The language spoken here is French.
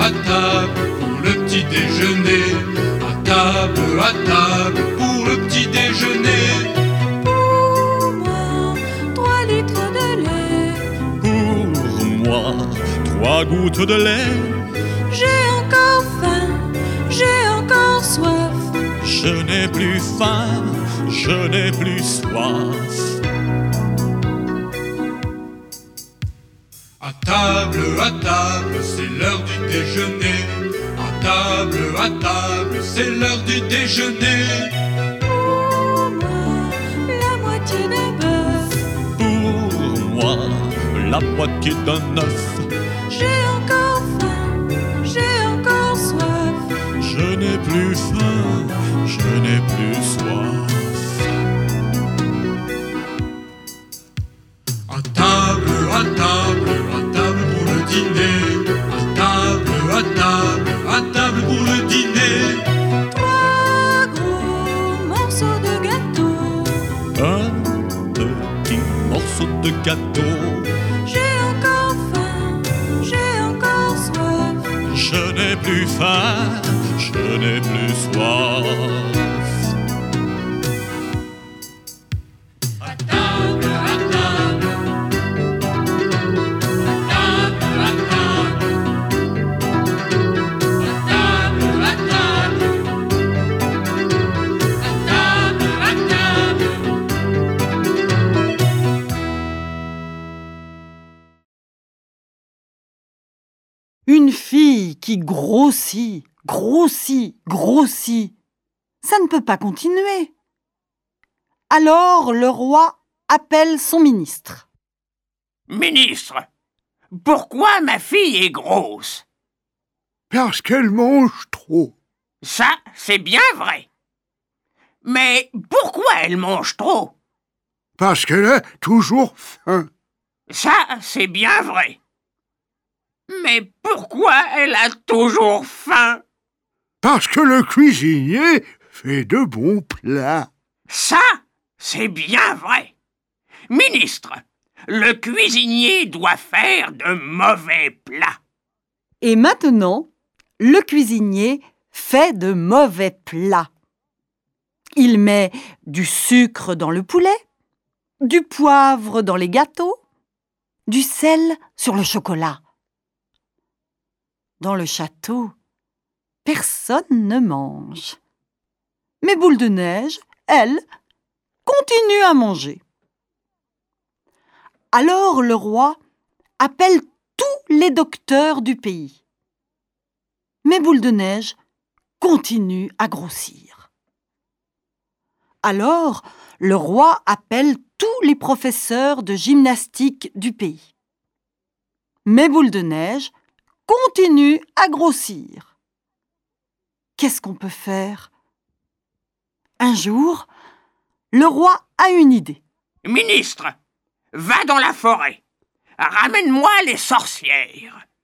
pour le petit déjeuner. À table pour le petit déjeuner. Pour moi, 3 litres de lait. Pour moi, 3 gouttes de lait. J'ai encore faim, j'ai encore soif. Je n'ai plus faim, je n'ai plus soif. À table, c'est l'heure du déjeuner. À table, c'est l'heure du déjeuner. Pour moi, la moitié d'un bœuf. Pour moi, la moitié d'un œuf. J'ai encore faim, j'ai encore soif. Je n'ai plus faim, je n'ai plus soif. À table pour le dîner. À table pour le dîner. 3 gros morceaux de gâteau. Un petit morceau de gâteau. J'ai encore faim, j'ai encore soif. Je n'ai plus faim, je n'ai plus soif. Une fille qui grossit, grossit, grossit, ça ne peut pas continuer. Alors le roi appelle son ministre. Ministre, pourquoi ma fille est grosse? Parce qu'elle mange trop. Ça, c'est bien vrai. Mais pourquoi elle mange trop? Parce qu'elle a toujours faim. Ça, c'est bien vrai. Mais pourquoi elle a toujours faim? Parce que le cuisinier fait de bons plats. Ça, c'est bien vrai. Ministre, le cuisinier doit faire de mauvais plats. Et maintenant, le cuisinier fait de mauvais plats. Il met du sucre dans le poulet, du poivre dans les gâteaux, du sel sur le chocolat. Dans le château, personne ne mange. Mais Boule de Neige, elle, continue à manger. Alors le roi appelle tous les docteurs du pays. Mais Boule de Neige continue à grossir. Alors le roi appelle tous les professeurs de gymnastique du pays. Mais Boule de Neige continue à grossir. Qu'est-ce qu'on peut faire? Un jour, le roi a une idée. Ministre, va dans la forêt. Ramène-moi les sorcières.